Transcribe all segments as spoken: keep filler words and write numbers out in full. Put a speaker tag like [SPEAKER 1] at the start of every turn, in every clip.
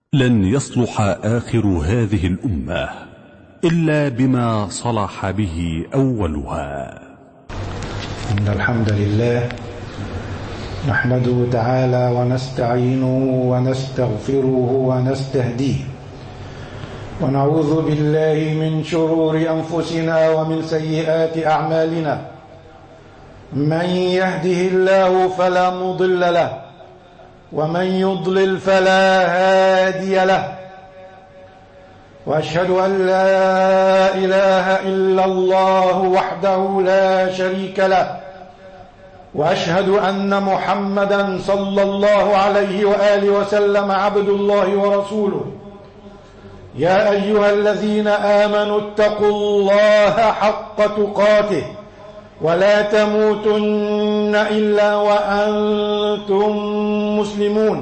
[SPEAKER 1] لن يصلح آخر هذه الأمة إلا بما صلح به أولها.
[SPEAKER 2] إن الحمد لله نحمده تعالى ونستعينه ونستغفره ونستهديه، ونعوذ بالله من شرور أنفسنا ومن سيئات أعمالنا. من يهده الله فلا مضل له، ومن يضلل فلا هادي له، وأشهد أن لا إله إلا الله وحده لا شريك له، وأشهد أن محمدا صلى الله عليه وآله وسلم عبد الله ورسوله. يا أيها الذين آمنوا اتقوا الله حق تقاته ولا تموتن إلا وأنتم مسلمون.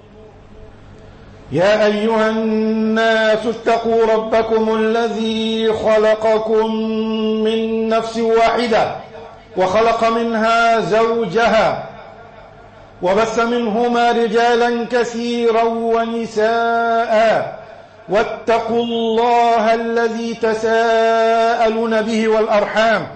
[SPEAKER 2] يا أيها الناس اتقوا ربكم الذي خلقكم من نفس واحدة وخلق منها زوجها وبث منهما رجالا كثيرا ونساء، واتقوا الله الذي تساءلون به والأرحام،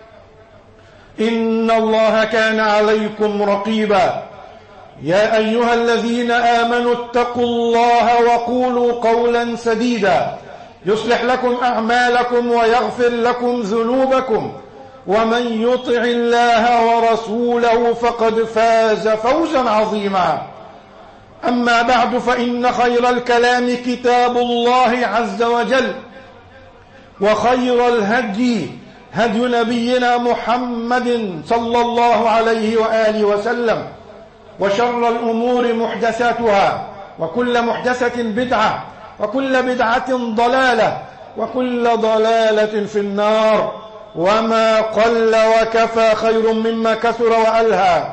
[SPEAKER 2] إن الله كان عليكم رقيبا. يا أيها الذين آمنوا اتقوا الله وقولوا قولا سديدا يصلح لكم أعمالكم ويغفر لكم ذنوبكم، ومن يطع الله ورسوله فقد فاز فوزا عظيما. أما بعد، فإن خير الكلام كتاب الله عز وجل، وخير الهدي هدي نبينا محمد صلى الله عليه وآله وسلم، وشر الأمور محدثاتها، وكل محدثة بدعة، وكل بدعة ضلالة، وكل ضلالة في النار. وما قل وكفى خير مما كثر وألهى.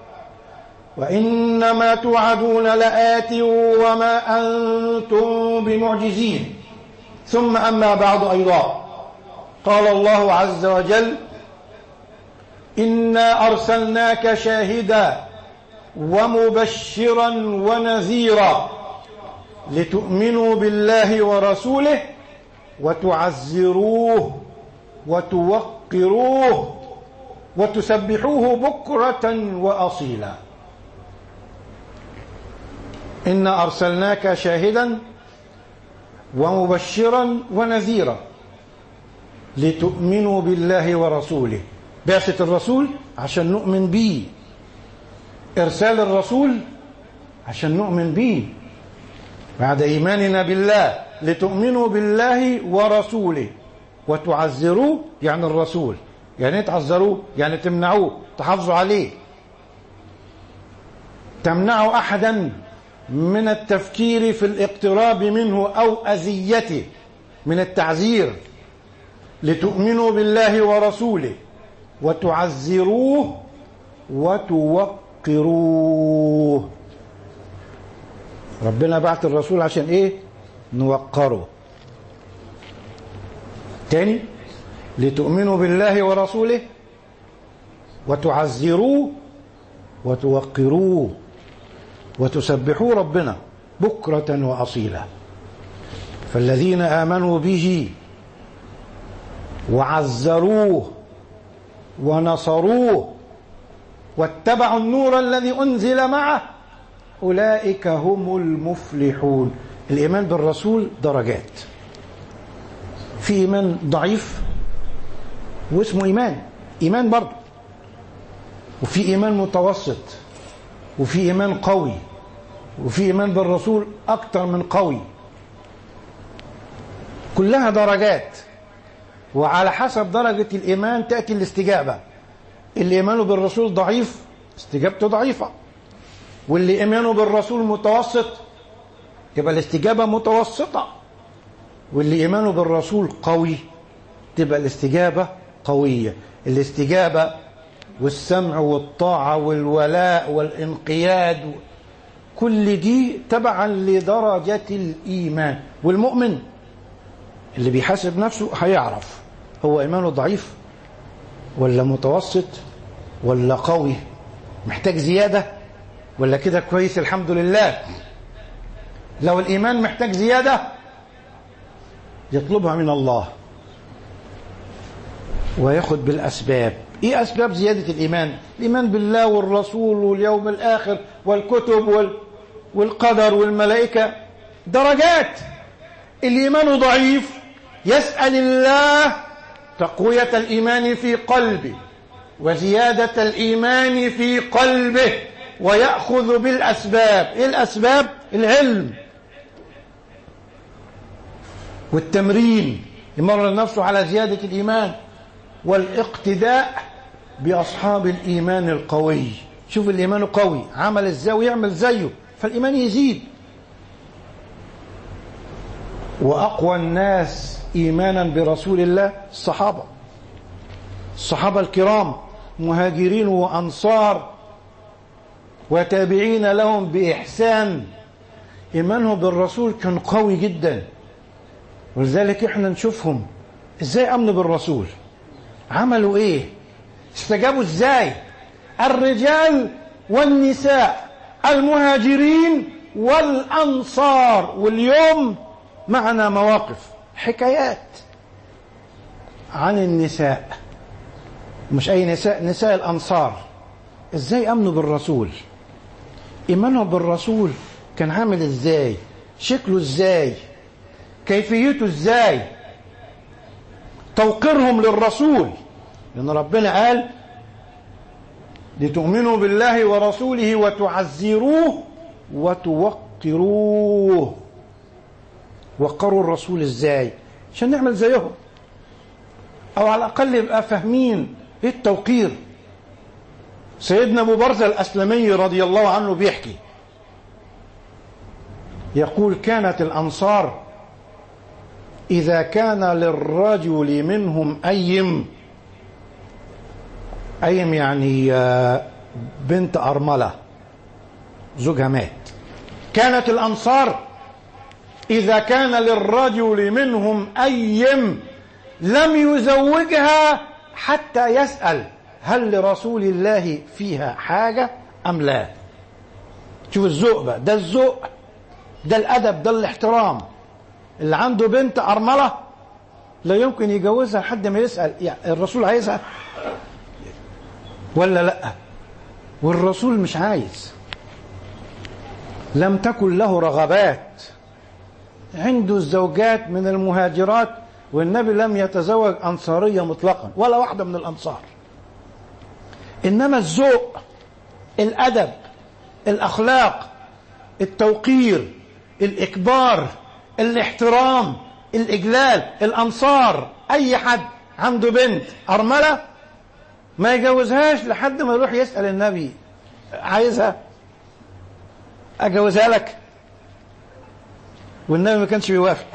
[SPEAKER 2] وإنما توعدون لآت وما أنتم بمعجزين. ثم أما بعد أيضا، قال الله عز وجل: إنا أرسلناك شاهدا ومبشرا ونذيرا لتؤمنوا بالله ورسوله وتعزروه وتوقروه وتسبحوه بكرة وأصيلا. إنا أرسلناك شاهدا ومبشرا ونذيرا لتؤمنوا بالله ورسوله. بعثة الرسول عشان نؤمن به، إرسال الرسول عشان نؤمن به بعد إيماننا بالله. لتؤمنوا بالله ورسوله وتعزروه، يعني الرسول، يعني تعزروه، يعني تمنعوه، تحافظوا عليه، تمنعوا أحدا من التفكير في الاقتراب منه أو أذيته، من التعزير. لتؤمنوا بالله ورسوله وتعزروه وتوقروه. ربنا بعت الرسول عشان ايه؟ نوقره. تاني، لتؤمنوا بالله ورسوله وتعزروه وتوقروه وتسبحوا ربنا بكرة وأصيلا. فالذين آمنوا به وعزروه ونصروه واتبعوا النور الذي أنزل معه أولئك هم المفلحون. الإيمان بالرسول درجات، في إيمان ضعيف واسمه إيمان إيمان برضه، وفي إيمان متوسط، وفي إيمان قوي، وفي إيمان بالرسول أكتر من قوي. كلها درجات، وعلى حسب درجة الإيمان تأتي الاستجابة. اللي إيمانه بالرسول ضعيف استجابته ضعيفة، واللي إيمانه بالرسول متوسط تبقى الاستجابة متوسطة، واللي إيمانه بالرسول قوي تبقى الاستجابة قوية. الاستجابة والسمع والطاعة والولاء والانقياد كل دي تبعا لدرجة الإيمان. والمؤمن اللي بيحاسب نفسه هيعرف هو إيمانه ضعيف ولا متوسط ولا قوي، محتاج زيادة ولا كده كويس الحمد لله. لو الإيمان محتاج زيادة يطلبها من الله وياخد بالأسباب. إيه أسباب زيادة الإيمان؟ الإيمان بالله والرسول واليوم الآخر والكتب وال... والقدر والملائكة درجات. الإيمان ضعيف يسأل الله تقوية الإيمان في قلبه وزيادة الإيمان في قلبه ويأخذ بالأسباب. إيه الأسباب؟ العلم والتمرين، يمرن نفسه على زيادة الإيمان، والاقتداء بأصحاب الإيمان القوي. شوف الإيمان قوي عمل ازاي ويعمل زيه فالإيمان يزيد. وأقوى الناس إيمانا برسول الله الصحابة، الصحابة الكرام مهاجرين وأنصار وتابعين لهم بإحسان، إيمانهم بالرسول كان قوي جدا. ولذلك احنا نشوفهم ازاي امنوا بالرسول، عملوا ايه، استجابوا ازاي، الرجال والنساء المهاجرين والانصار. واليوم معنا مواقف حكايات عن النساء، مش اي نساء، نساء الانصار ازاي امنوا بالرسول، ايمانهم بالرسول كان عامل ازاي، شكله ازاي، كيفيته ازاي، توقيرهم للرسول. لأن ربنا قال لتؤمنوا بالله ورسوله وتعزروه وتوقروه. وقروا الرسول ازاي عشان نعمل زيهم، او على الاقل يبقى فاهمين ايه التوقير. سيدنا ابو برزة الاسلمي رضي الله عنه بيحكي، يقول كانت الانصار إذا كان للرجل منهم أيم، أيم يعني بنت أرملة زوجها مات، كانت الأنصار إذا كان للرجل منهم أيم لم يزوجها حتى يسأل هل لرسول الله فيها حاجة أم لا. شوف الذوق بقى، ده الذوق، ده الأدب، ده الاحترام. اللي عنده بنت أرملة لا يمكن يجوزها لحد ما يسأل يعني الرسول عايزها ولا لا، والرسول مش عايز. لم تكن له رغبات، عنده الزوجات من المهاجرات، والنبي لم يتزوج أنصارية مطلقا ولا واحدة من الأنصار. إنما الذوق، الأدب، الأخلاق، التوقير، الإكبار، الاحترام، الإجلال. الأنصار أي حد عنده بنت أرملة ما يجوزهاش لحد ما يروح يسأل النبي عايزها أجوزها لك، والنبي ما كانش بيوافق.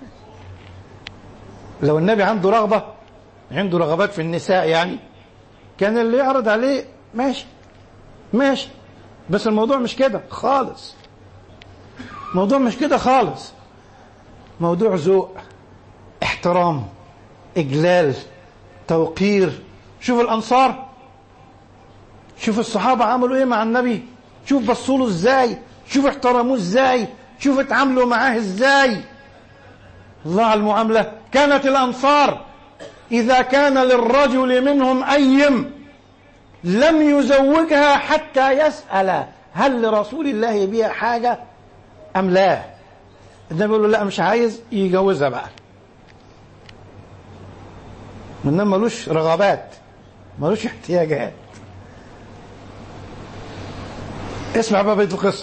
[SPEAKER 2] لو النبي عنده رغبة، عنده رغبات في النساء يعني، كان اللي يعرض عليه ماشي ماشي، بس الموضوع مش كده خالص، الموضوع مش كده خالص، موضوع ذوق، احترام، إجلال، توقير. شوف الأنصار، شوف الصحابة عملوا ايه مع النبي، شوف بصوا له ازاي، شوف احترموه ازاي، شوف اتعاملوا معاه ازاي. الله على المعاملة. كانت الأنصار إذا كان للرجل منهم أيم لم يزوجها حتى يسأل هل لرسول الله بها حاجة أم لا. النبي يقول له لا مش عايز، يجوزها بقى. إنما ملوش رغبات، ملوش احتياجات. اسمع بقى بيت القصة.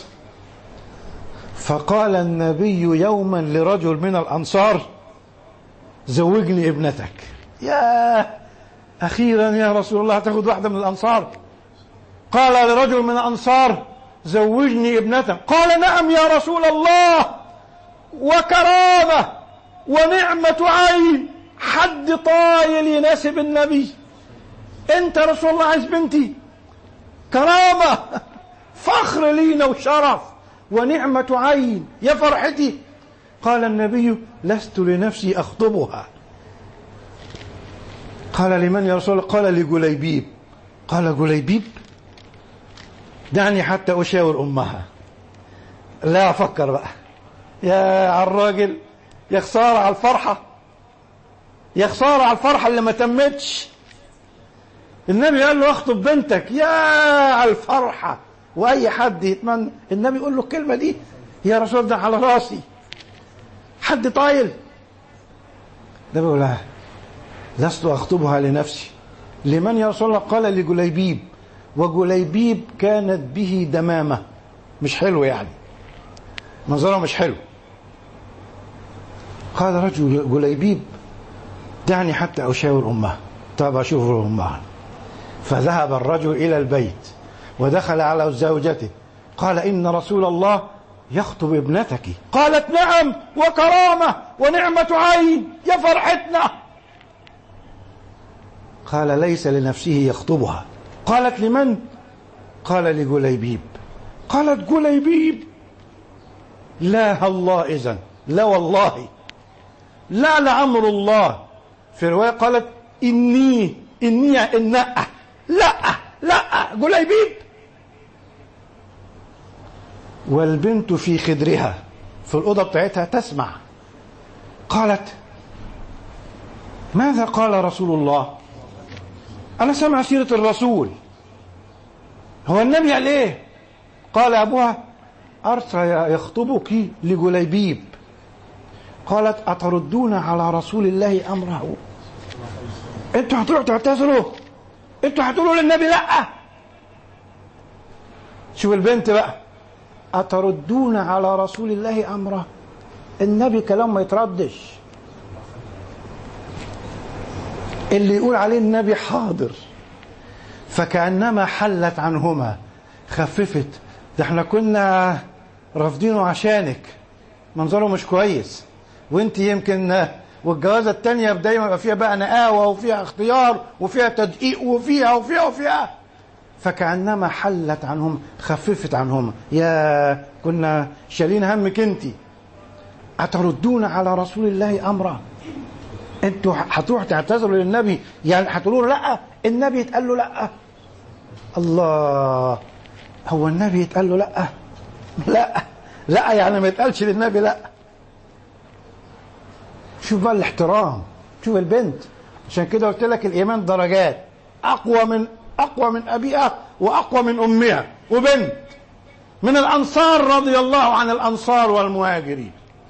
[SPEAKER 2] فقال النبي يوما لرجل من الأنصار زوجني ابنتك. يا أخيرا يا رسول الله تاخد واحدة من الأنصار. قال لرجل من الأنصار زوجني ابنتك. قال نعم يا رسول الله، وكرامة ونعمة عين، حد طايل يناسب النبي. انت رسول الله عايز بنتي، كرامة، فخر لينا وشرف ونعمة عين، يا فرحتي. قال النبي لست لنفسي أخطبها. قال لمن يا رسول الله؟ قال لجليبيب. قال جليبيب؟ دعني حتى أشاور أمها. لا أفكر بقى، يا على الراجل، يا خسارة على الفرحة، يا خسارة على الفرحة اللي ما تمتش. النبي قال له اخطب بنتك، يا على الفرحة. واي حد يتمنى النبي يقول له الكلمة دي، يا رسول ده على راسي، حد طايل. ده بيقول لها لست اخطبها لنفسي. لمن يا رسول الله؟ قال لجليبيب. وجليبيب كانت به دمامة، مش حلو يعني، منظره مش حلو. قال رجل جليبيب دعني حتى أشاور أمها. طب أشوف أمها. فذهب الرجل إلى البيت ودخل على زوجته، قال إن رسول الله يخطب ابنتك. قالت نعم وكرامة ونعمة عين، يا فرحتنا. قال ليس لنفسه يخطبها. قالت لمن؟ قال لجليبيب. قالت جليبيب لا الله إذن، لا والله، لا لأمر الله. في رواية قالت إني إني إن لا لا جليبيب. والبنت في خدرها، في الأوضة بتاعتها تسمع. قالت ماذا قال رسول الله؟ أنا سمع سيرة الرسول، هو النبي قال إيه؟ قال أبوها أرسل يخطبك لجليبيب. قالت أتردون على رسول الله أمره؟ أنتوا هتروحوا تعتذروا؟ أنتوا هتقولوا للنبي لأ؟ شوف البنت بقى، أتردون على رسول الله أمره؟ النبي كلام ما يتردش، اللي يقول عليه النبي حاضر. فكأنما حلت عنهما، خففت. ده احنا كنا رافضينه عشانك، منظره مش كويس، وانت يمكن والجوازة التانية دايما يبقى فيها بقى نقاوة وفيها اختيار وفيها تدقيق وفيها وفيها وفيها. فكأنما حلت عنهم، خففت عنهم. يا كنا شالين همك انت. أتردون على رسول الله أمره؟ انتوا هتروحوا تعتذروا للنبي يعني هتقولوا له لا؟ النبي يتقال له لا؟ الله، هو النبي يتقال له لا؟ لا لا يعني ما يتقالش للنبي لا. شوف بقى الاحترام، شوف البنت. عشان كده قلت لك الايمان درجات، اقوى من اقوى من ابيها واقوى من امها، وبنت من الانصار رضي الله عن الانصار والمهاجرين.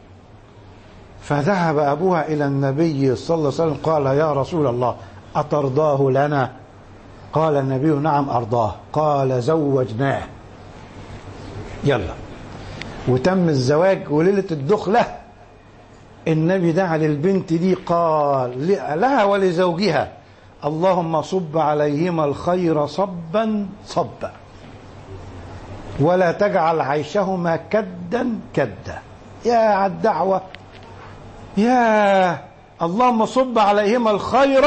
[SPEAKER 2] فذهب ابوها الى النبي صلى الله عليه وسلم قال يا رسول الله اترضاه لنا؟ قال النبي نعم ارضاه. قال زوجناه. يلا، وتم الزواج. وليله الدخله النبي دعا للبنت دي، قال لها ولزوجها اللهم صب عليهما الخير صبا صبا ولا تجعل عيشهما كدا كدا. يا على الدعوة، يا اللهم صب عليهما الخير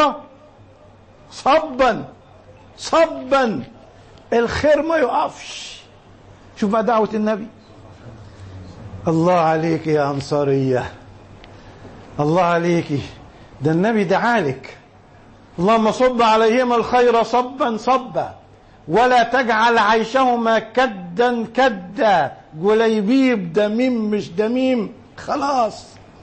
[SPEAKER 2] صبا صبا، الخير ما يقفش. شوف بقى دعوة النبي. الله عليك يا أنصارية، الله عليك، ده النبي دعالك اللهم صب عليهما الخير صبا صبا ولا تجعل عيشهما كدا كدا. جليبيب دميم مش دميم، خلاص.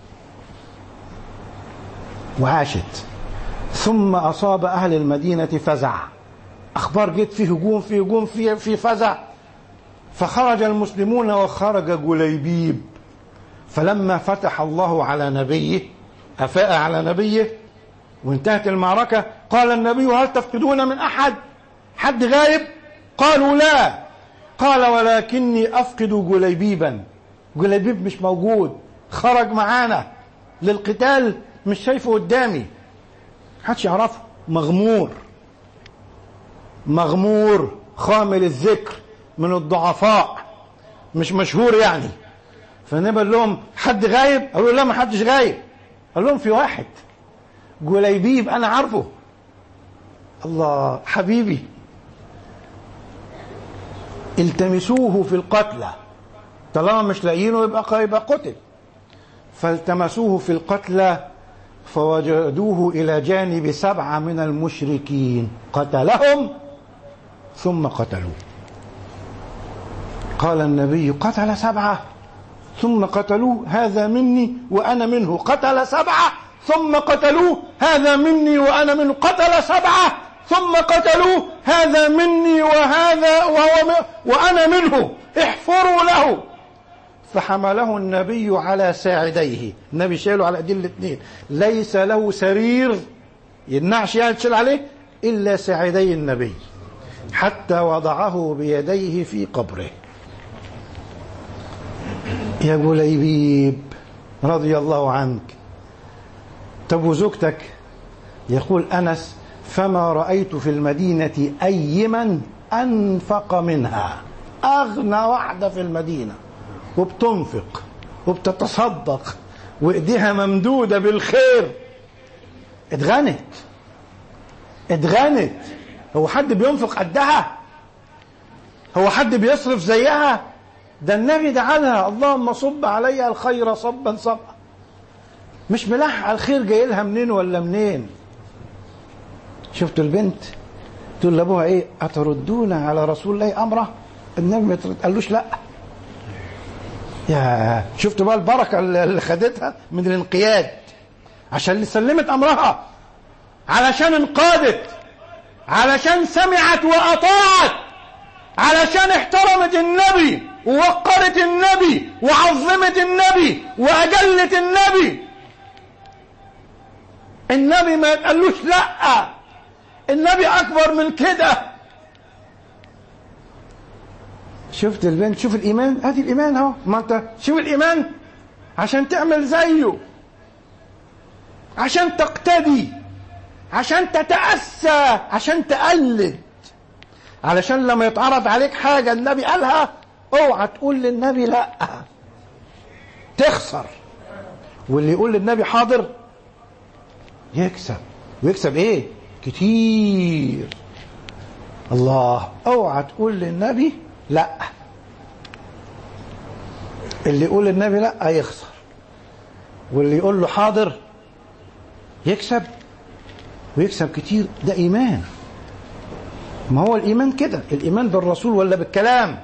[SPEAKER 2] وعاشت. ثم أصاب أهل المدينة فزع، أخبار جت في هجوم في هجوم في في فزع. فخرج المسلمون وخرج جليبيب. فلما فتح الله على نبيه، أفاء على نبيه وانتهت المعركة، قال النبي هل تفقدون من أحد؟ حد غايب؟ قالوا لا. قال ولكني أفقد جليبيبا. جليبيب مش موجود، خرج معانا للقتال، مش شايفه قدامي، محدش يعرفه، مغمور مغمور خامل الذكر، من الضعفاء، مش مشهور يعني. فالنبي قال لهم حد غايب؟ قالوا لا ما حدش غايب. قال لهم في واحد، جليبيب انا عارفه. الله حبيبي، التمسوه في القتلى، طالما مش لاقيينه يبقى يبقى قتل. فالتمسوه في القتلى فوجدوه الى جانب سبعه من المشركين، قتلهم ثم قتلوه. قال النبي قتل سبعه؟ ثم قتلوه هذا مني وأنا منه. قتل سبعة ثم قتلوه هذا مني وأنا منه. قتل سبعة ثم قتلوه هذا مني وهذا وهو وأنا منه. احفروا له. فحمله النبي على ساعديه. النبي شاله على ايدين الاثنين. ليس له سرير ينعش يعني تشيل عليه إلا ساعدي النبي، حتى وضعه بيديه في قبره. يا جليبيب رضي الله عنك. طب وزوجتك؟ يقول أنس: فما رأيت في المدينة أيما أنفق منها. أغنى واحدة في المدينة، وبتنفق وبتتصدق وإيديها ممدودة بالخير. اتغنت اتغنت. هو حد بينفق قدها؟ هو حد بيصرف زيها؟ ده النبي دعا لها: اللهم صب عليها الخير صبا صبا. مش ملحق الخير جاي لها منين ولا منين. شفتوا البنت تقول لابوها ايه؟ اتردون على رسول الله امره؟ النبي ما قالوش لا. يا شفتوا بقى البركه اللي خدتها من الانقياد، عشان اللي سلمت امرها، علشان انقادت، علشان سمعت واطاعت، علشان احترمت النبي ووقرت النبي وعظمت النبي واجلت النبي. النبي ما قالوش لا، النبي اكبر من كده. شفت البنت؟ شوف الايمان، ادي الايمان اهو. ما انت شوف الايمان عشان تعمل زيه، عشان تقتدي، عشان تتأسى، عشان تقلد، علشان لما يتعرض عليك حاجة النبي قالها اوعى تقول للنبي لا، تخسر. واللي يقول للنبي حاضر يكسب. ويكسب ايه؟ كتير. الله، اوعى تقول للنبي لا. اللي يقول للنبي لا يخسر، واللي يقول له حاضر يكسب، ويكسب كتير. ده ايمان. ما هو الايمان كده، الايمان بالرسول ولا بالكلام.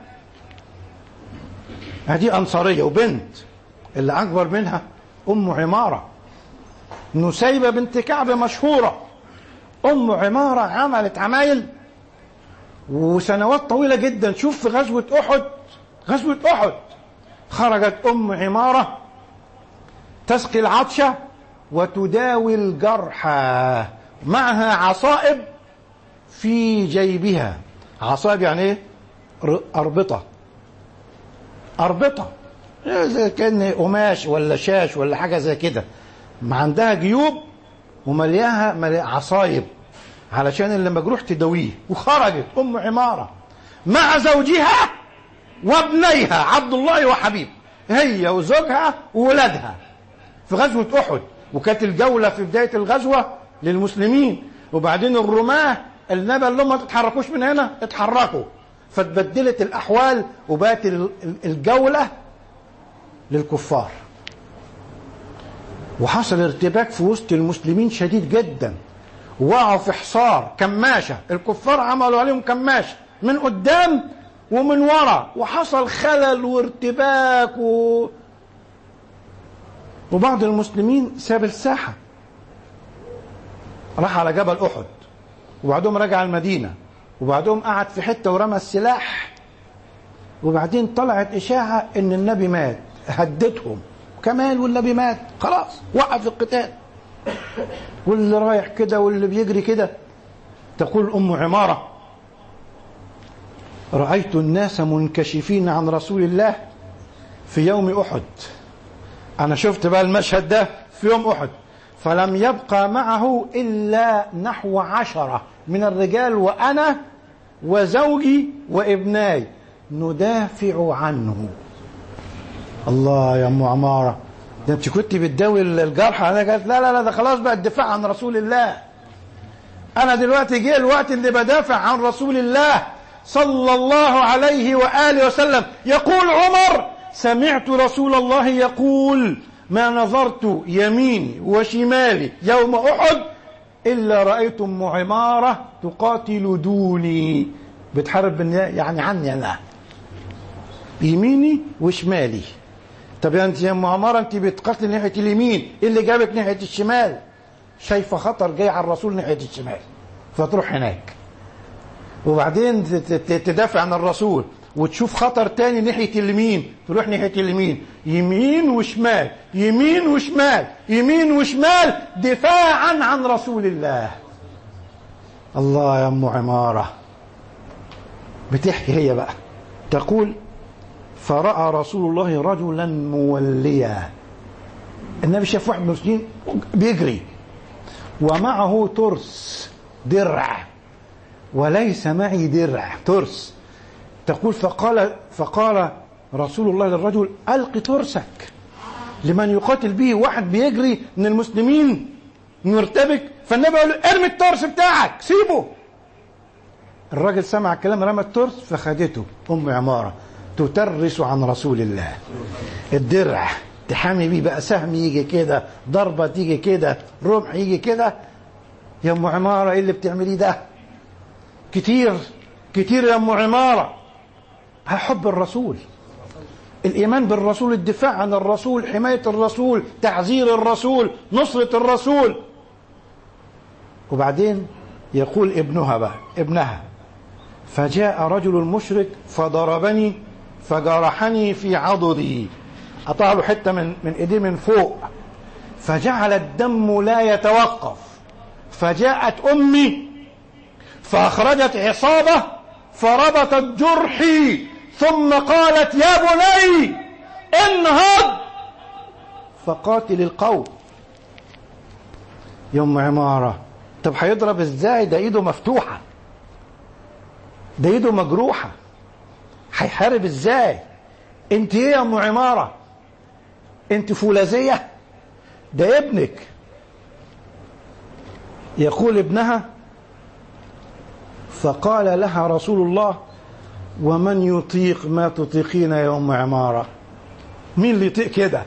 [SPEAKER 2] هذه انصاريه. وبنت اللي اكبر منها ام عماره، نسيبه بنت كعب مشهوره. ام عماره عملت عمايل وسنوات طويله جدا. شوف في غزوه احد، غزوه احد خرجت ام عماره تسقي العطشه وتداوي الجرحى، معها عصائب في جيبها. عصائب يعني ايه؟ اربطه. اربطه زي كان قماش ولا شاش ولا حاجه زي كده. ما عندها جيوب وملياها مليها عصايب علشان اللي مجروح تداويه. وخرجت ام عماره مع زوجها وابنيها عبد الله وحبيب، هي وزوجها وولادها، في غزوه احد. وكانت الجوله في بدايه الغزوه للمسلمين، وبعدين الرماه النبي قال لهم ما تتحركوش من هنا، اتحركوا. فتبدلت الاحوال وبقت الجوله للكفار، وحصل ارتباك في وسط المسلمين شديد جدا، وقعوا في حصار كماشه. الكفار عملوا عليهم كماشه من قدام ومن ورا، وحصل خلل وارتباك و... وبعض المسلمين ساب الساحه، راح على جبل احد، وبعدهم رجع المدينه، وبعدهم قعد في حته ورمى السلاح. وبعدين طلعت اشاعه ان النبي مات، هدتهم كمال والنبي مات، خلاص وقف القتال. واللي رايح كده واللي بيجري كده. تقول ام عماره: رايت الناس منكشفين عن رسول الله في يوم احد. انا شفت بقى المشهد ده في يوم احد، فلم يبقى معه الا نحو عشره من الرجال، وانا وزوجي وابناي ندافع عنه. الله يا ام عماره، ده انت كنت بتداوي الجرحى. انا قالت لا لا لا، ده خلاص بقى الدفاع عن رسول الله. انا دلوقتي جه الوقت اللي بدافع عن رسول الله صلى الله عليه واله وسلم. يقول عمر: سمعت رسول الله يقول: ما نظرت يميني وشمالي يوم احد الا رايت ام عماره تقاتل دوني، بتحارب يعني عني انا، يميني وشمالي. طب يا انت يا ام عماره انت بتقاتلي ناحيه اليمين، ايه اللي جابك ناحيه الشمال؟ شايفه خطر جاي على الرسول ناحيه الشمال فتروح هناك، وبعدين تدافع عن الرسول وتشوف خطر تاني ناحيه اليمين تروح ناحيه اليمين، يمين وشمال يمين وشمال يمين وشمال دفاعا عن رسول الله. الله يا ام عماره. بتحكي هي بقى تقول فرأى رسول الله رجلا موليا، النبي شاف واحد من المسلمين بيجري ومعه ترس درع وليس معي درع ترس. تقول فقال فقال رسول الله للرجل ألق ترسك لمن يقاتل به، واحد بيجري من المسلمين مرتبك، فالنبي قال له ارمي الترس بتاعك سيبه. الراجل سمع الكلام رمى الترس فخدته ام عماره تترس عن رسول الله، الدرع تحامي بيه بقى، سهم يجي كده، ضربه تيجي كده، رمح يجي كده. يا ام عماره ايه اللي بتعمليه ده؟ كتير كتير يا ام عماره. حب الرسول، الايمان بالرسول، الدفاع عن الرسول، حمايه الرسول، تعزير الرسول، نصره الرسول. وبعدين يقول ابنها بقى ابنها فجاء رجل مشرك فضربني فجرحني في عضدي، قطع له حته من من ايديه من فوق، فجعل الدم لا يتوقف، فجاءت امي فاخرجت عصابه فربطت جرحي ثم قالت يا بني انهض فقاتل القوم. يا ام عماره طب هيضرب ازاي؟ ده ايده مفتوحه، ده ايده مجروحه، هيحارب ازاي؟ انت ايه يا ام عماره؟ انت فولاذيه؟ ده ابنك. يقول ابنها فقال لها رسول الله ومن يطيق ما تطيقين يا ام عماره؟ مين اللي يطيق كده؟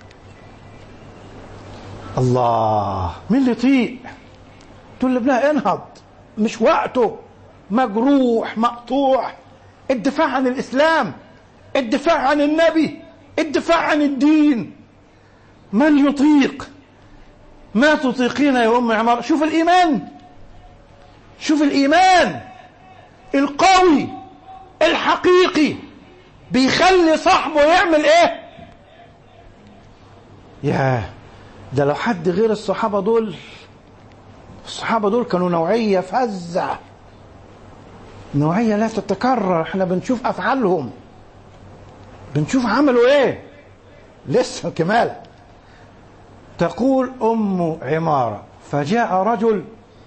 [SPEAKER 2] الله، مين اللي يطيق؟ تقول لابنها انهض، مش وقته، مجروح مقطوع، الدفاع عن الإسلام، الدفاع عن النبي، الدفاع عن الدين. من يطيق ما تطيقين يا أم عمار؟ شوف الإيمان، شوف الإيمان القوي الحقيقي بيخلي صاحبه يعمل ايه. ياه، ده لو حد غير الصحابة دول، الصحابة دول كانوا نوعية فزة، نوعية لا تتكرر. احنا بنشوف أفعالهم، بنشوف عملوا ايه لسه كمالة. تقول أم عمارة فجاء رجل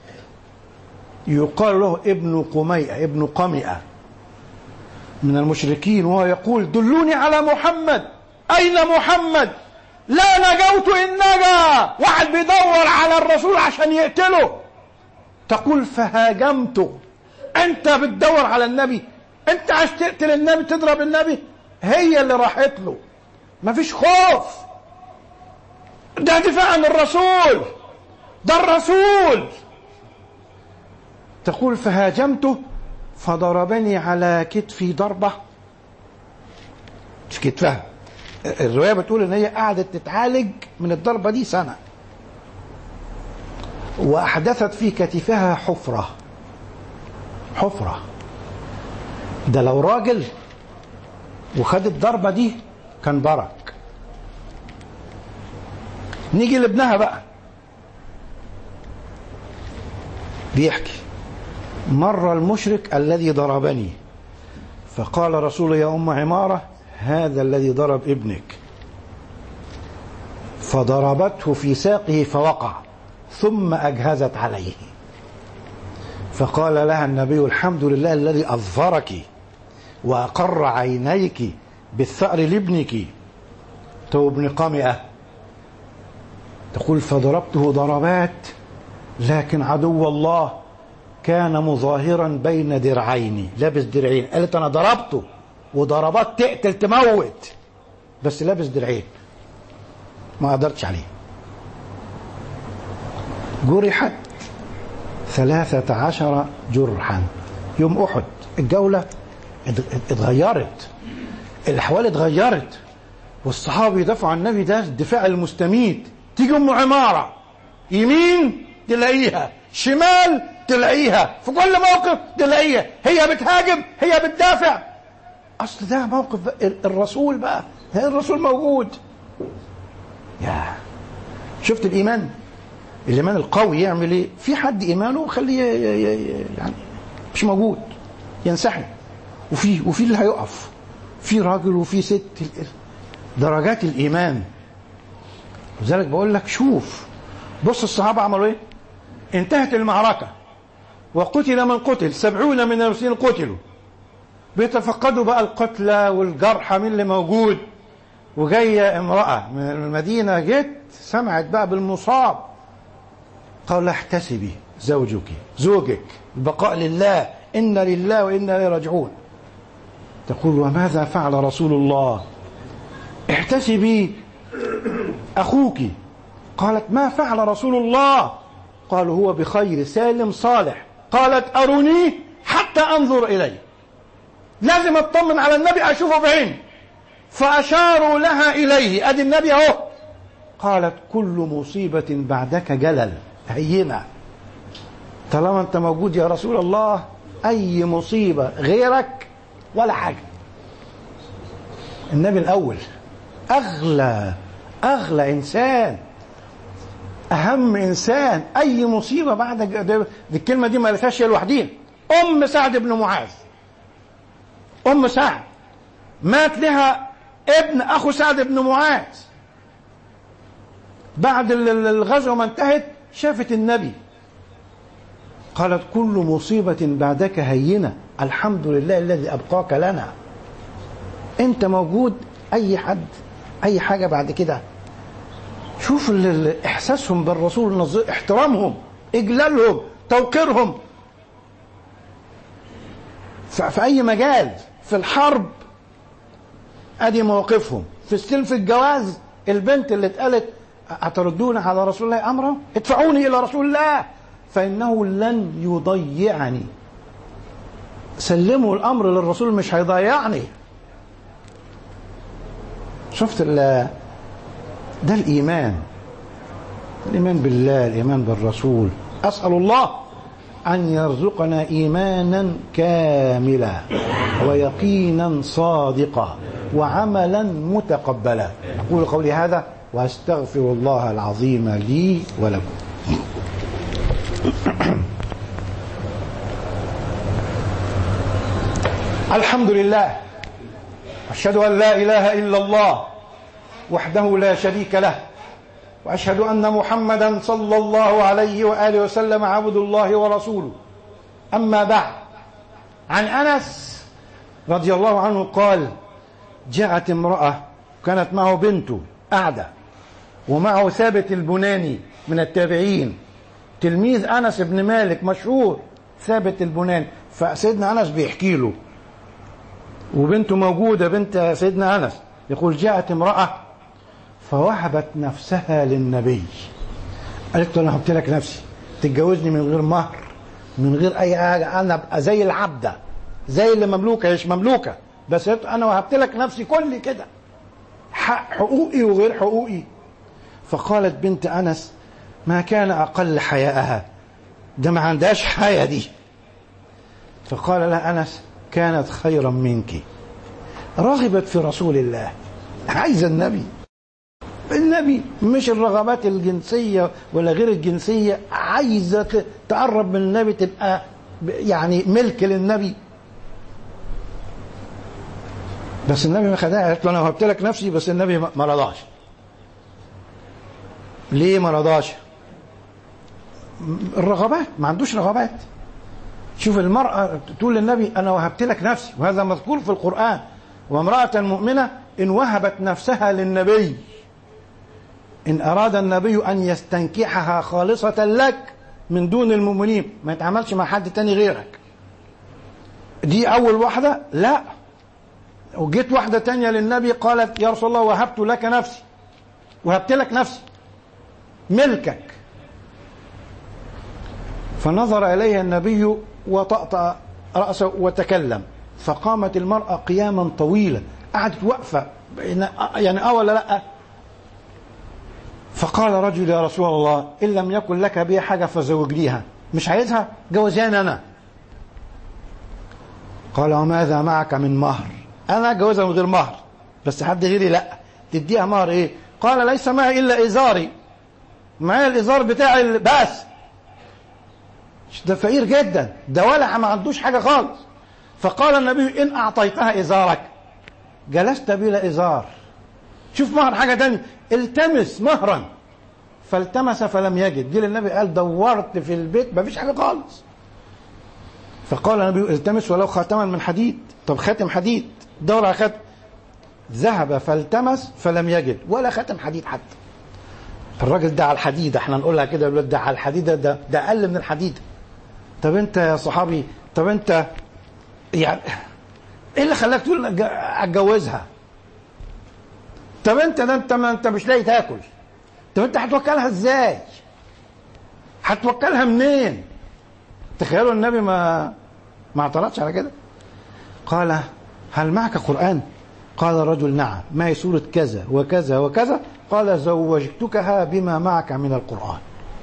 [SPEAKER 2] يقال له ابن قميئة ابن قمئة من المشركين، وهو يقول دلوني على محمد، أين محمد؟ لا نجوت إن نجا. واحد بيدور على الرسول عشان يقتله. تقول فهاجمته. أنت بتدور على النبي؟ أنت عايز تقتل النبي، تضرب النبي؟ هي اللي راحت له. مفيش خوف، ده دفاع عن الرسول، ده الرسول. تقول فهاجمته فضربني على كتفي ضربة في كتفها. الرواية بتقول ان هي قعدت تتعالج من الضربة دي سنة، واحدثت في كتفها حفرة. حفرة ده لو راجل وخد الضربة دي كان برك. نيجي لابنها بقى بيحكي مر المشرك الذي ضربني فقال رسول يا أم عمارة هذا الذي ضرب ابنك، فضربته في ساقه فوقع ثم أجهزت عليه. فقال لها النبي الحمد لله الذي أظفرك وأقر عينيك بالثأر لابنك. تو ابن قمئة تقول فضربته ضربات، لكن عدو الله كان مظاهرا بين درعين، لابس درعين. قالت أنا ضربته وضربات تقتل تموت، بس لابس درعين ما قدرتش عليه. جرحت ثلاثة عشر جرحا. يوم أحد الجولة اتغيرت، الأحوال اتغيرت. والصحابة يدافعوا عن النبي، ده الدفاع المستميت. تيجي ام عمارة يمين تلاقيها، شمال تلاقيها، في كل موقف تلاقيها، هي بتهاجم هي بتدافع. اصل ده موقف الرسول بقى، الرسول موجود. يا شفت الايمان، الايمان القوي يعمل ايه؟ في حد ايمانه خليه يعني مش موجود ينسحب، وفي وفي اللي هيقف، في راجل وفي ست، درجات الايمان. لذلك بقول لك شوف، بص الصحابه عملوا ايه. انتهت المعركه وقتل من قتل، سبعون من المسلمين قتلوا، بيتفقدوا بقى القتلى والجرحى من اللي موجود. وجايه امراه من المدينه جت سمعت بقى بالمصاب، قال احتسبي زوجك زوجك، البقاء لله، إن لله وإنا إليه راجعون. تقول وماذا فعل رسول الله؟ احتسبي أخوك. قالت ما فعل رسول الله؟ قالوا هو بخير سالم صالح. قالت أروني حتى أنظر إليه، لازم أطمن على النبي أشوفه بعين. فأشاروا لها إليه، أدي النبي أهو. قالت كل مصيبة بعدك جلل، هينة، طالما أنت موجود يا رسول الله أي مصيبة غيرك ولا حاجة. النبي الأول، أغلى أغلى إنسان، أهم إنسان، أي مصيبة بعد دي الكلمة دي ما لفاش لوحدين. أم سعد بن معاذ، أم سعد مات لها ابن أخو سعد بن معاذ، بعد الغزوة ما انتهت شافت النبي، قالت كل مصيبة بعدك هينة، الحمد لله الذي أبقاك لنا. أنت موجود، أي حد أي حاجة بعد كده. شوف إحساسهم بالرسول، احترامهم، إجلالهم، توقيرهم في أي مجال، في الحرب أدي مواقفهم، في السلف الجواز، البنت اللي اتقالت أتردون على رسول الله أمره، ادفعوني إلى رسول الله فإنه لن يضيعني. سلموا الأمر للرسول مش هيضيعني. شفت ده الإيمان، الإيمان بالله، الإيمان بالرسول. أسأل الله أن يرزقنا إيمانا كاملا ويقينا صادقا وعملا متقبلا. أقول قولي هذا وأستغفر الله العظيم لي ولكم. الحمد لله، أشهد أن لا إله إلا الله وحده لا شريك له، وأشهد أن محمدا صلى الله عليه وآله وسلم عبد الله ورسوله. أما بعد، عن أنس رضي الله عنه قال جاءت امرأة كانت معه بنته قاعدة، ومعه ثابت البناني من التابعين، تلميذ أنس بن مالك مشهور، ثابت البناني. فسيدنا أنس بيحكي له وبنته موجودة، بنت سيدنا أنس، يقول جاءت امرأة فوهبت نفسها للنبي، قالت له أنا هبت لك نفسي، تتجوزني من غير مهر، من غير أي حاجة، أنا أبقى زي العبدة، زي اللي مملوكة، مش مملوكة، بس أنا وهبت لك نفسي كل كده، حقوقي وغير حقوقي. فقالت بنت أنس ما كان أقل حياءها، ده ما عندهاش حياة دي. فقال لها أنس كانت خيرا منك، رغبت في رسول الله، عايزة النبي، النبي مش الرغبات الجنسية ولا غير الجنسية، عايزة تقرب من النبي، تبقى يعني ملك للنبي. بس النبي ما خدها، قالت له أنا وهبت لك نفسي، بس النبي ما رضاش. ليه ما رضاش؟ الرغبات، ما عندوش رغبات. شوف المرأة تقول للنبي أنا وهبت لك نفسي، وهذا مذكور في القرآن، وامرأة مؤمنة إن وهبت نفسها للنبي، إن أراد النبي أن يستنكحها خالصة لك من دون المؤمنين، ما يتعاملش مع حد تاني غيرك. دي أول واحدة. لا، وجيت واحدة تانية للنبي قالت يا رسول الله وهبت لك نفسي، وهبت لك نفسي ملكك. فنظر إليها النبي وطأطأ رأسه وتكلم، فقامت المرأة قياما طويلا، قعدت وقفة يعني اه ولا لا؟ فقال رجل يا رسول الله ان لم يكن لك بها حاجه فزوجنيها. مش عايزها؟ جوزيني انا. قال وماذا معك من مهر؟ انا جوزها من غير مهر، بس حد غيري لا. تديها مهر ايه؟ قال ليس معي الا ازاري، معايا الازار بتاعي بس. ده فقير جدا، ده ولا ما عندوش حاجه خالص. فقال النبي ان اعطيتها ازارك جلست بلا ازار. شوف مهر حاجه تانية، التمس مهرا. فالتمس فلم يجد. دي النبي قال دورت في البيت ما فيش حاجه خالص. فقال النبي التمس ولو خاتما من حديد. طب خاتم حديد، دور على خاتم. ذهب فالتمس فلم يجد ولا خاتم حديد حتى. الراجل ده على الحديد، احنا نقولها كده ده على الحديد، ده ده اقل من الحديد. طب انت يا صحابي، طب انت يعني ايه اللي خلاك تقول اتجوزها؟ طب انت ده انت ما انت مش لاقي تاكل. طب انت هتوكلها ازاي؟ هتوكلها منين؟ تخيلوا النبي ما ما اعترضش على كده. قال هل معك قرآن؟ قال الرجل نعم، معي سورة كذا وكذا وكذا. قال زوجتكها بما معك من القرآن.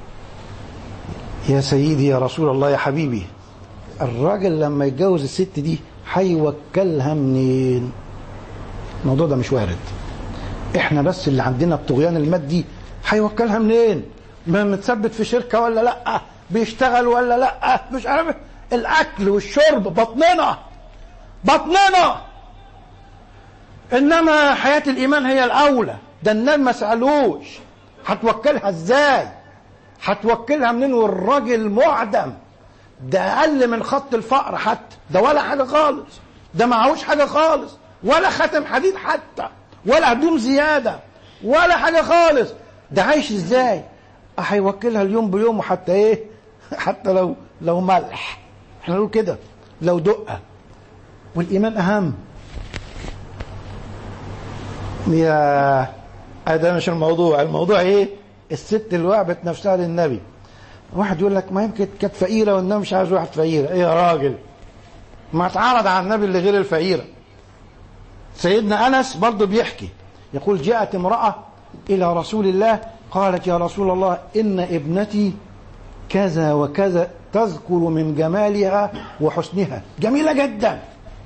[SPEAKER 2] يا سيدي يا رسول الله يا حبيبي، الراجل لما يتجوز الست دي هيوكلها منين؟ الموضوع ده مش وارد. احنا بس اللي عندنا الطغيان المادي. هيوكلها منين؟ ما متثبت في شركة ولا لا؟ بيشتغل ولا لا؟ مش عارف. الاكل والشرب بطننا بطننا. انما حياة الايمان هي الاولى. ده الناس ما سألوش هتوكلها ازاي؟ هتوكلها منين والراجل معدم؟ ده اقل من خط الفقر حتى، ده ولا حاجة خالص، ده معهوش حاجة خالص، ولا خاتم حديد حتى، ولا هدوم زيادة، ولا حاجة خالص. ده عايش ازاي؟ هيوكلها اليوم بيوم، حتى ايه؟ حتى لو لو ملح، احنا نقول كده، لو دقة. والايمان اهم. يا ده مش الموضوع. الموضوع ايه؟ الست اللي وهبت نفسها للنبي. واحد يقول لك ما يمكن كانت فقيره والنبي مش عايز واحد فقيره. ايه يا راجل؟ ما اتعرض على النبي اللي غير الفقيره. سيدنا انس برضه بيحكي، يقول جاءت امراه الى رسول الله قالت يا رسول الله ان ابنتي كذا وكذا تذكر من جمالها وحسنها، جميله جدا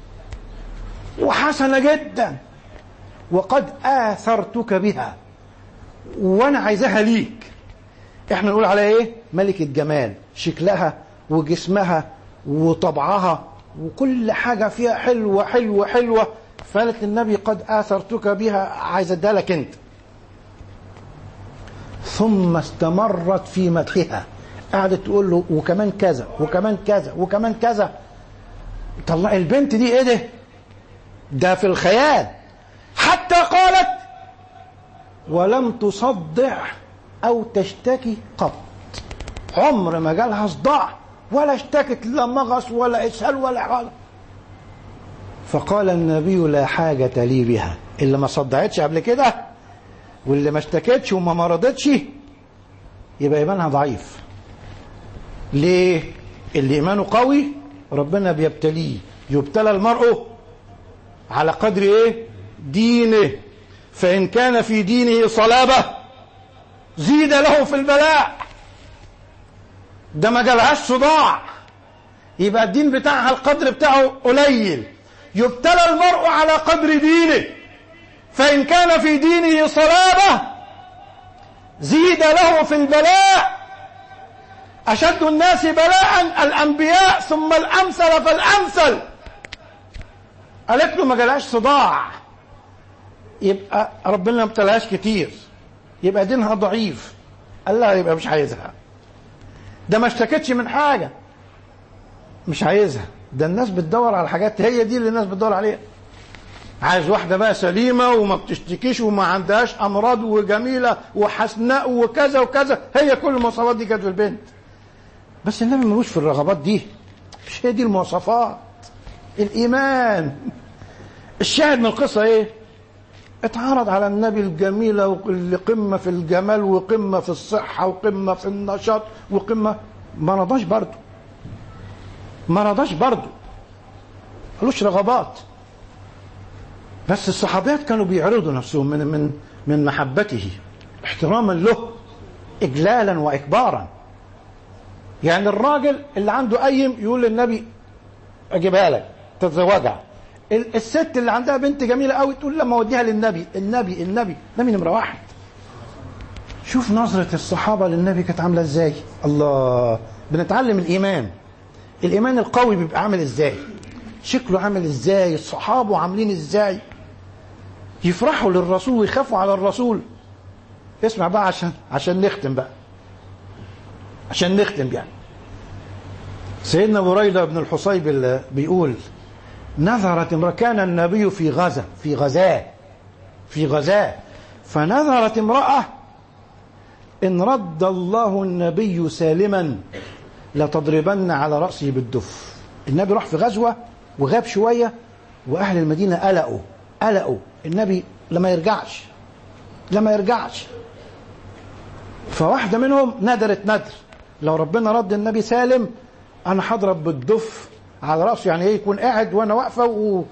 [SPEAKER 2] وحسنه جدا، وقد آثرتك بها وانا عايزاها ليك. احنا نقول عليها ايه؟ ملكة جمال، شكلها وجسمها وطبعها وكل حاجة فيها حلوة حلوة حلوة. فقالت النبي قد آثرتك بها، عايز اديها لك انت. ثم استمرت في مدحها، قعدت تقول له وكمان كذا وكمان كذا وكمان كذا. طلع البنت دي ايه ده؟ ده في الخيال. حتى قالت ولم تصدع أو تشتكي قط. عمر ما جالها صداع ولا اشتكت لا مغص ولا إسهال ولا حاجة. فقال النبي لا حاجة لي بها. اللي ما صدعتش قبل كده واللي ما اشتكتش وما مرضتش يبقى إيمانها ضعيف. ليه؟ اللي إيمانه قوي ربنا بيبتليه. يبتلى المرء على قدر ايه؟ دينه. فإن كان في دينه صلابة زيد له في البلاء. ده ما جالهاش صداع، يبقى الدين بتاعها القدر بتاعه قليل. يبتلى المرء على قدر دينه، فإن كان في دينه صلابة زيد له في البلاء. أشد الناس بلاء الأنبياء ثم الأمثل فالأمثل. قالت له ما جالهاش صداع، يبقى ربنا ما ابتلاهاش كتير، يبقى دينها ضعيف. قال لها يبقى مش عايزها. ده ما اشتكتش من حاجة، مش عايزها. ده الناس بتدور على حاجات، هي دي اللي الناس بتدور عليها. عايز واحدة بقى سليمة وما بتشتكيش وما عندهاش أمراض وجميلة وحسناء وكذا وكذا. هي كل المواصفات دي كانت في البنت. بس النبي ملوش في الرغبات دي، مش هي دي المواصفات. الإيمان. الشاهد من القصة ايه؟ اتعرض على النبي الجميلة واللي قمة في الجمال وقمة في الصحة وقمة في النشاط وقمة، ما رضاش برضه، ما رضاش برضه، ملوش رغبات. بس الصحابيات كانوا بيعرضوا نفسهم من من من محبته احتراما له، اجلالا واكبارا. يعني الراجل اللي عنده قيم يقول للنبي اجيبها لك تتزوجها، الست اللي عندها بنت جميله قوي تقول لما اوديها للنبي، النبي النبي النبي نمره واحد. شوف نظره الصحابه للنبي كانت عامله ازاي. الله، بنتعلم الايمان. الايمان القوي بيبقى عامل ازاي، شكله عامل ازاي، الصحابه عاملين ازاي، يفرحوا للرسول ويخافوا على الرسول. اسمع بقى عشان عشان نختم بقى عشان نختم يعني. سيدنا بريدة بن الحصيب بيقول نظرت امرأة، كان النبي في غزة في غزاة في غزاة فنظرت امرأة إن رد الله النبي سالما لتضربن على رأسه بالدف. النبي راح في غزوة وغاب شوية، وأهل المدينة قلقوا قلقوا النبي لما يرجعش لما يرجعش فواحدة منهم ندرت ندر، لو ربنا رد النبي سالم أنا هضرب بالدف على رأسه، يعني إيه، يكون قاعد وأنا واقفة و...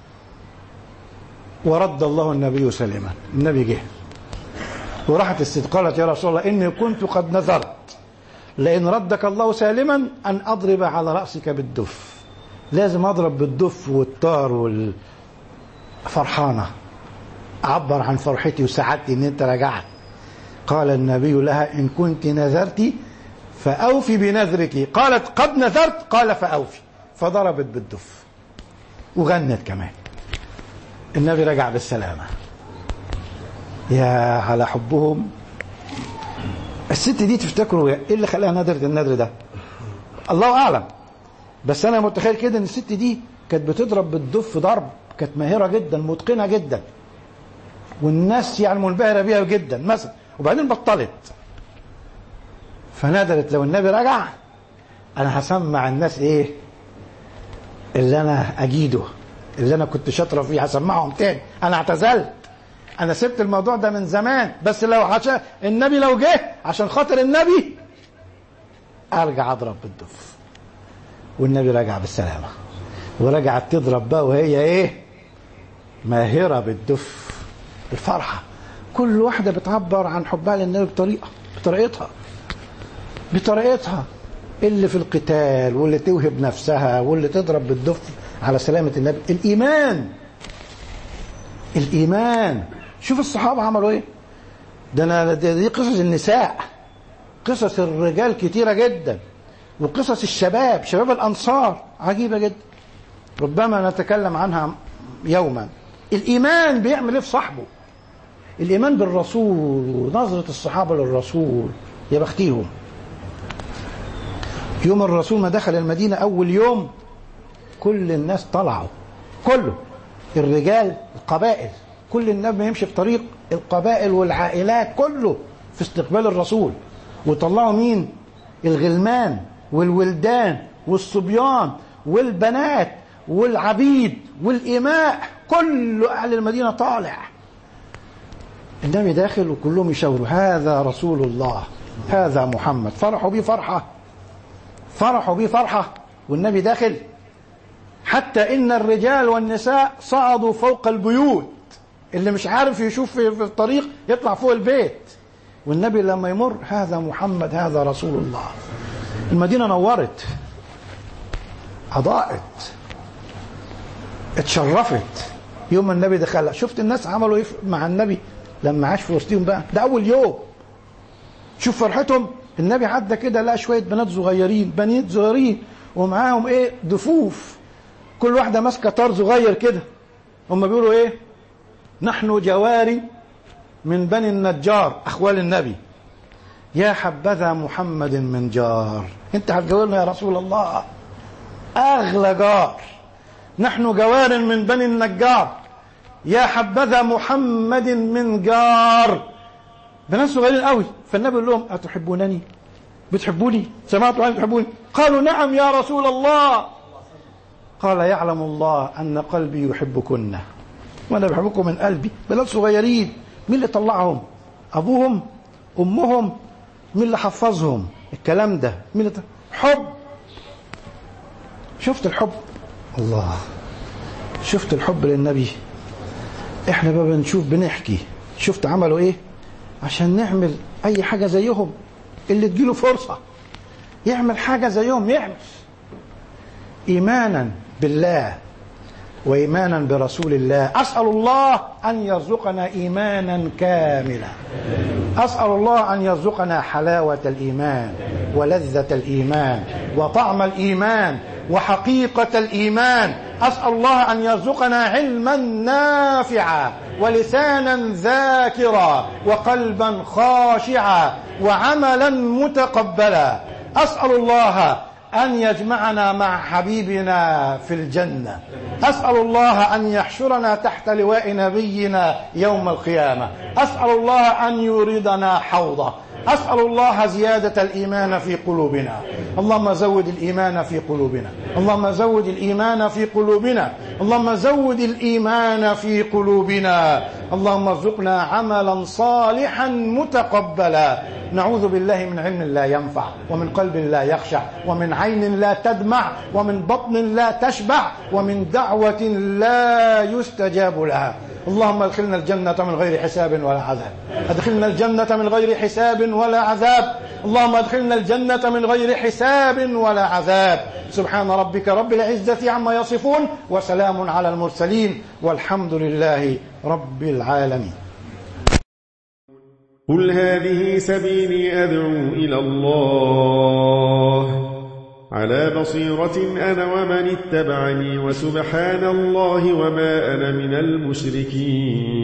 [SPEAKER 2] ورد الله النبي سالما. النبي جه وراحت الست قالت يا رسول الله إني كنت قد نذرت لئن ردك الله سالما أن أضرب على رأسك بالدف. لازم أضرب بالدف والطار والفرحانة، أعبر عن فرحتي وسعادتي إن أنت رجعت. قال النبي لها إن كنت نذرت فأوفي بنذرك. قالت قد نذرت، قال فأوفي، فضربت بالدف وغنت كمان. النبي رجع بالسلامة. يا على حبهم. الست دي تفتكروا ايه اللي خلاها نذرت النذر ده؟ الله اعلم، بس انا متخيل كده ان الست دي كانت بتضرب بالدف ضرب، كانت ماهره جدا متقنه جدا، والناس يعني منبهره بيها جدا مثلا، وبعدين بطلت. فنذرت لو النبي رجع انا هسمع الناس ايه اللي انا اجيده، اللي انا كنت شاطره فيه، هسمعهم تاني. انا اعتزلت، انا سبت الموضوع ده من زمان، بس لو عشان النبي لو جه عشان خاطر النبي ارجع اضرب بالدف. والنبي رجع بالسلامه، ورجعت تضرب بقى وهي ايه ماهره بالدف. الفرحه، كل واحده بتعبر عن حبها للنبي بطريقه بطريقتها بطريقتها اللي في القتال، واللي توهب نفسها، واللي تضرب بالدف على سلامه النبي. الايمان الايمان شوف الصحابه عملوا ايه. ده انا دي قصص النساء، قصص الرجال كتيره جدا، وقصص الشباب، شباب الانصار عجيبه جدا، ربما نتكلم عنها يوما. الايمان بيعمل ايه في صاحبه، الايمان بالرسول ونظره الصحابه للرسول. يا بختيهم. يوم الرسول ما دخل المدينه اول يوم كل الناس طلعوا، كله الرجال القبائل، كل الناس ما يمشي في طريق القبائل والعائلات كله في استقبال الرسول. وطلعوا مين؟ الغلمان والولدان والصبيان والبنات والعبيد والإماء، كل أهل المدينة طالع. النبي داخل وكلهم يشاوروا هذا رسول الله، هذا محمد. فرحوا بيه فرحة فرحوا بيه فرحة والنبي داخل، حتى إن الرجال والنساء صعدوا فوق البيوت، اللي مش عارف يشوف في الطريق يطلع فوق البيت. والنبي لما يمر هذا محمد هذا رسول الله. المدينة نورت، أضاءت، اتشرفت يوم النبي دخلها. شفت الناس عملوا ايه مع النبي لما عاش في وسطهم بقى؟ ده أول يوم. شوف فرحتهم. النبي عدى كده لقى شوية بنات صغيرين، بنات صغيرين ومعاهم ايه دفوف، كل واحدة ماسكة طار صغير كده. هم بيقولوا ايه؟ نحن جواري من بني النجار، اخوال النبي. يا حبذا محمد من جار، انت هتجاورنا يا رسول الله، اغلى جار. نحن جوار من بني النجار، يا حبذا محمد من جار. بنات صغيرين قوي. فالنبي يقول لهم اتحبونني؟ بتحبوني؟ سمعتوا عني تحبوني؟ قالوا نعم يا رسول الله. قال يعلم الله ان قلبي يحبكن وانا بحبكم من قلبي. بنات صغيرين، مين اللي طلعهم؟ ابوهم؟ امهم؟ مين اللي حفظهم الكلام ده؟ مين اللي حب. شفت الحب؟ الله، شفت الحب للنبي. احنا بقى بنشوف بنحكي شفت عملوا ايه عشان نعمل اي حاجة زيهم. اللي تجيله فرصة يعمل حاجة زيهم يعمل، ايمانا بالله وإيمانا برسول الله. أسأل الله أن يرزقنا إيمانا كاملا، أسأل الله أن يرزقنا حلاوة الإيمان ولذة الإيمان وطعم الإيمان وحقيقة الإيمان. أسأل الله أن يرزقنا علما نافعا ولسانا ذاكرا وقلبا خاشعا وعملا متقبلا. أسأل الله أن يجمعنا مع حبيبنا في الجنة. أسأل الله أن يحشرنا تحت لواء نبينا يوم القيامة. أسأل الله أن يوردنا حوضه. أسأل الله زيادة الإيمان في قلوبنا. اللهم زود الإيمان في قلوبنا، اللهم زود الإيمان في قلوبنا، اللهم زود الإيمان في قلوبنا. اللهم ارزقنا عملا صالحا متقبلا. نعوذ بالله من علم لا ينفع ومن قلب لا يخشع ومن عين لا تدمع ومن بطن لا تشبع ومن دعوة لا يستجاب لها. اللهم ادخلنا الجنة من غير حساب ولا عذاب، ادخلنا الجنة من غير حساب ولا عذاب. اللهم ادخلنا الجنة من غير حساب ولا عذاب. سبحان ربك رب العزة عما يصفون وسلام على المرسلين والحمد لله رب العالمين.
[SPEAKER 3] قل هذه سبيلي أدعو إلى الله على بصيرة أنا ومن اتبعني وسبحان الله وما أنا من المشركين.